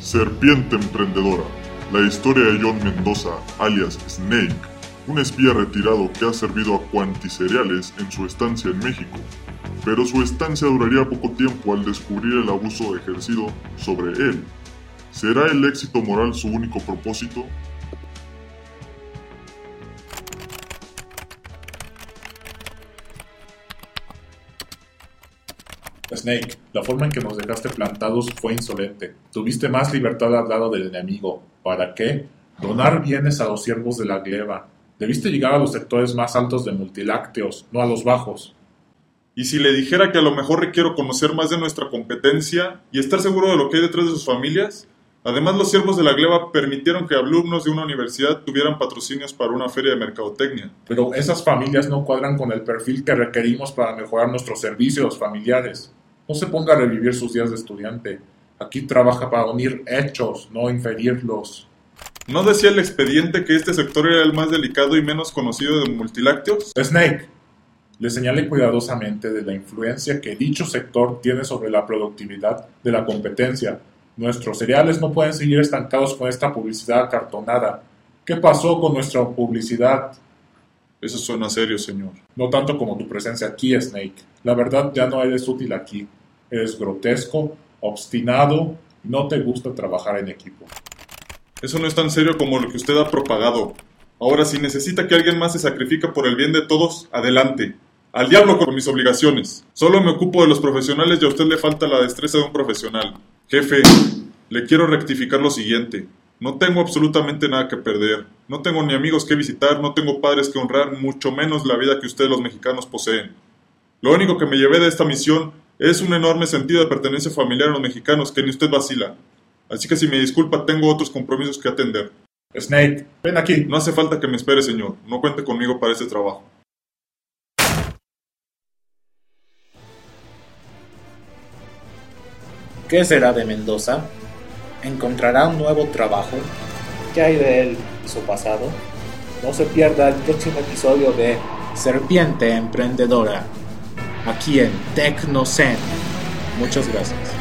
Serpiente Emprendedora, la historia de John Mendoza, alias Snake, un espía retirado que ha servido a Quanticereales en su estancia en México, pero su estancia duraría poco tiempo al descubrir el abuso ejercido sobre él. ¿Será el éxito moral su único propósito? Snake, la forma en que nos dejaste plantados fue insolente. Tuviste más libertad al lado del enemigo. ¿Para qué? Donar bienes a los siervos de la gleba. Debiste llegar a los sectores más altos de multilácteos, no a los bajos. ¿Y si le dijera que a lo mejor requiero conocer más de nuestra competencia y estar seguro de lo que hay detrás de sus familias? Además, los siervos de la gleba permitieron que alumnos de una universidad tuvieran patrocinios para una feria de mercadotecnia. Pero esas familias no cuadran con el perfil que requerimos para mejorar nuestros servicios familiares. No se ponga a revivir sus días de estudiante. Aquí trabaja para unir hechos, no inferirlos. ¿No decía el expediente que este sector era el más delicado y menos conocido de multilácteos? Snake, le señalé cuidadosamente de la influencia que dicho sector tiene sobre la productividad de la competencia. Nuestros cereales no pueden seguir estancados con esta publicidad acartonada. ¿Qué pasó con nuestra publicidad? Eso suena serio, señor. No tanto como tu presencia aquí, Snake. La verdad, ya no eres útil aquí. Eres grotesco, obstinado y no te gusta trabajar en equipo. Eso no es tan serio como lo que usted ha propagado. Ahora, si necesita que alguien más se sacrifique por el bien de todos, adelante. Al diablo con mis obligaciones. Solo me ocupo de los profesionales y a usted le falta la destreza de un profesional. Jefe, le quiero rectificar lo siguiente. No tengo absolutamente nada que perder. No tengo ni amigos que visitar, no tengo padres que honrar, mucho menos la vida que ustedes los mexicanos poseen. Lo único que me llevé de esta misión es un enorme sentido de pertenencia familiar a los mexicanos que ni usted vacila. Así que si me disculpa, tengo otros compromisos que atender. Snake, ven aquí. No hace falta que me espere, señor. No cuente conmigo para este trabajo. ¿Qué será de Mendoza? ¿Encontrará un nuevo trabajo? ¿Qué hay de él y su pasado? No se pierda el próximo episodio de Serpiente Emprendedora, aquí en TecnoZen. Muchas gracias.